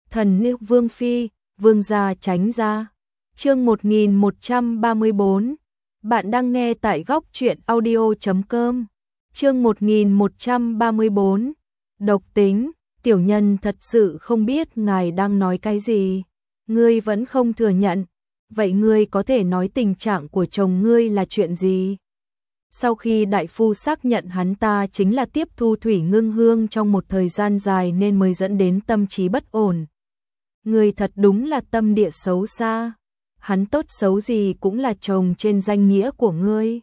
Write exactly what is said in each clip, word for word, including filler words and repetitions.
Thần nữ Vương Phi, Vương gia tránh ra. Chương một nghìn một trăm ba mươi bốn. Bạn đang nghe tại góc truyện audio chấm com. Chương một nghìn một trăm ba mươi bốn. Độc tính, tiểu nhân thật sự không biết ngài đang nói cái gì. Ngươi vẫn không thừa nhận. Vậy ngươi có thể nói tình trạng của chồng ngươi là chuyện gì? Sau khi đại phu xác nhận hắn ta chính là tiếp thu thủy ngưng hương trong một thời gian dài nên mới dẫn đến tâm trí bất ổn. Ngươi thật đúng là tâm địa xấu xa. Hắn tốt xấu gì cũng là chồng trên danh nghĩa của ngươi.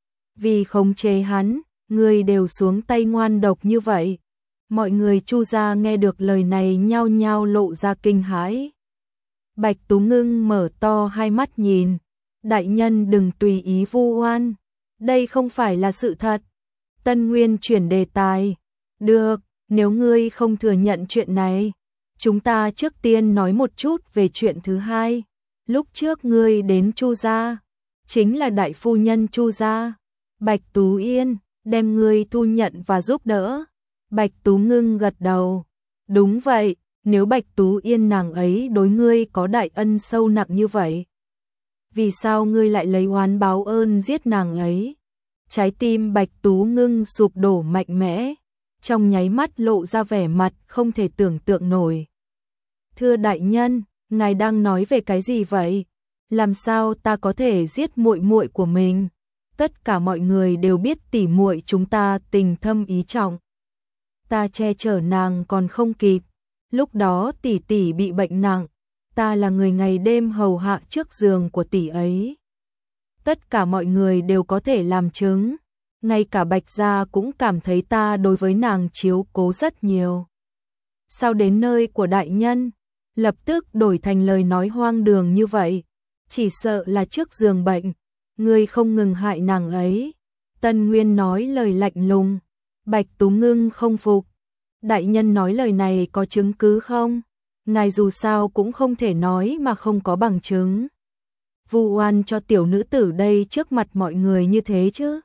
Vì khống chế hắn, ngươi đều xuống tay ngoan độc như vậy. Mọi người Chu gia nghe được lời này nhao nhao lộ ra kinh hãi. Bạch Tú Ngưng mở to hai mắt nhìn. Đại nhân đừng tùy ý vu oan. Đây không phải là sự thật. Tân Nguyên chuyển đề tài. Được, nếu ngươi không thừa nhận chuyện này, chúng ta trước tiên nói một chút về chuyện thứ hai. Lúc trước ngươi đến Chu gia, chính là đại phu nhân Chu gia, Bạch Tú Yên, đem ngươi thu nhận và giúp đỡ. Bạch Tú Ngưng gật đầu. Đúng vậy, nếu Bạch Tú Yên nàng ấy đối ngươi có đại ân sâu nặng như vậy, vì sao ngươi lại lấy oán báo ơn giết nàng ấy? Trái tim Bạch Tú Ngưng sụp đổ mạnh mẽ, trong nháy mắt lộ ra vẻ mặt không thể tưởng tượng nổi. Thưa đại nhân, ngài đang nói về cái gì vậy? Làm sao ta có thể giết muội muội của mình? Tất cả mọi người đều biết tỷ muội chúng ta tình thâm ý trọng. Ta che chở nàng còn không kịp, lúc đó tỷ tỷ bị bệnh nặng, ta là người ngày đêm hầu hạ trước giường của tỷ ấy. Tất cả mọi người đều có thể làm chứng, ngay cả Bạch gia cũng cảm thấy ta đối với nàng chiếu cố rất nhiều. Sao đến nơi của đại nhân, lập tức đổi thành lời nói hoang đường như vậy? Chỉ sợ là trước giường bệnh, ngươi không ngừng hại nàng ấy. Tân Nguyên nói lời lạnh lùng. Bạch Tú Ngưng không phục. Đại nhân nói lời này có chứng cứ không? Ngài dù sao cũng không thể nói mà không có bằng chứng. Vu oan cho tiểu nữ tử đây trước mặt mọi người như thế chứ?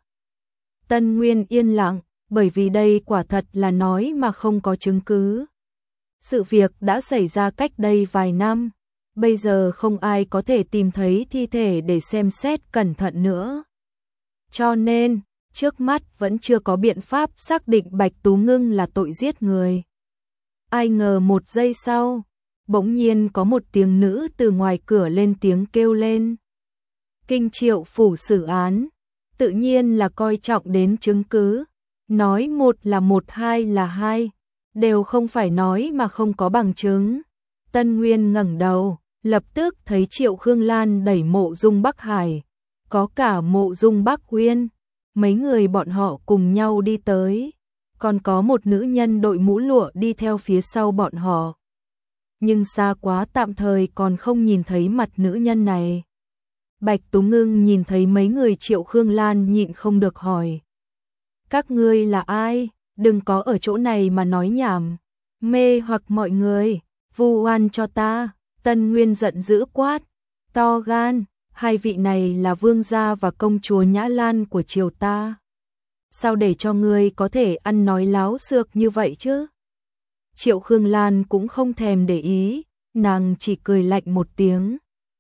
Tân Nguyên yên lặng, bởi vì đây quả thật là nói mà không có chứng cứ. Sự việc đã xảy ra cách đây vài năm, bây giờ không ai có thể tìm thấy thi thể để xem xét cẩn thận nữa. Cho nên, trước mắt vẫn chưa có biện pháp xác định Bạch Tú Ngưng là tội giết người. Ai ngờ một giây sau, bỗng nhiên có một tiếng nữ từ ngoài cửa lên tiếng kêu lên. Kinh Triệu phủ xử án, tự nhiên là coi trọng đến chứng cứ, nói một là một, hai là hai, đều không phải nói mà không có bằng chứng. Tân Nguyên ngẩng đầu, lập tức thấy Triệu Khương Lan đẩy Mộ Dung Bắc Hải, có cả Mộ Dung Bắc Uyên, mấy người bọn họ cùng nhau đi tới, còn có một nữ nhân đội mũ lụa đi theo phía sau bọn họ. Nhưng xa quá tạm thời còn không nhìn thấy mặt nữ nhân này. Bạch Tú Ngưng nhìn thấy mấy người Triệu Khương Lan nhịn không được hỏi. Các ngươi là ai? Đừng có ở chỗ này mà nói nhảm. Mê hoặc mọi người, vu oan cho ta. Tân Nguyên giận dữ quát. To gan, hai vị này là vương gia và công chúa Nhã Lan của triều ta. Sao để cho ngươi có thể ăn nói láo xược như vậy chứ? Triệu Khương Lan cũng không thèm để ý, nàng chỉ cười lạnh một tiếng.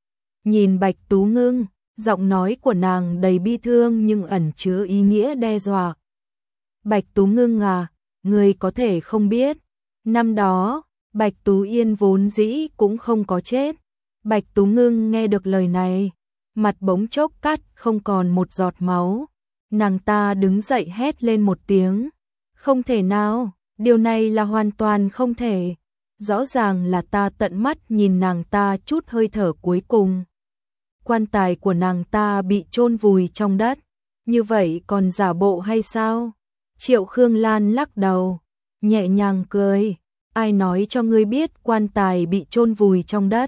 Nhìn Bạch Tú Ngưng, giọng nói của nàng đầy bi thương nhưng ẩn chứa ý nghĩa đe dọa. Bạch Tú Ngưng à, ngươi có thể không biết, năm đó, Bạch Tú Yên vốn dĩ cũng không có chết. Bạch Tú Ngưng nghe được lời này, mặt bỗng chốc cắt không còn một giọt máu. Nàng ta đứng dậy hét lên một tiếng. Không thể nào, điều này là hoàn toàn không thể. Rõ ràng là ta tận mắt nhìn nàng ta chút hơi thở cuối cùng. Quan tài của nàng ta bị chôn vùi trong đất, như vậy còn giả bộ hay sao? Triệu Khương Lan lắc đầu, nhẹ nhàng cười. Ai nói cho ngươi biết quan tài bị chôn vùi trong đất?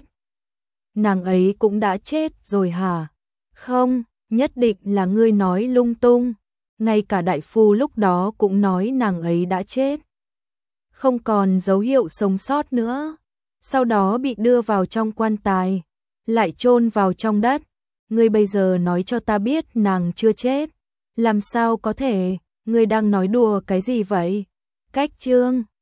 Nàng ấy cũng đã chết rồi hả? Không, nhất định là ngươi nói lung tung. Ngay cả đại phu lúc đó cũng nói nàng ấy đã chết, không còn dấu hiệu sống sót nữa. Sau đó bị đưa vào trong quan tài, lại chôn vào trong đất. Ngươi bây giờ nói cho ta biết nàng chưa chết. Làm sao có thể, ngươi đang nói đùa cái gì vậy? Cách chương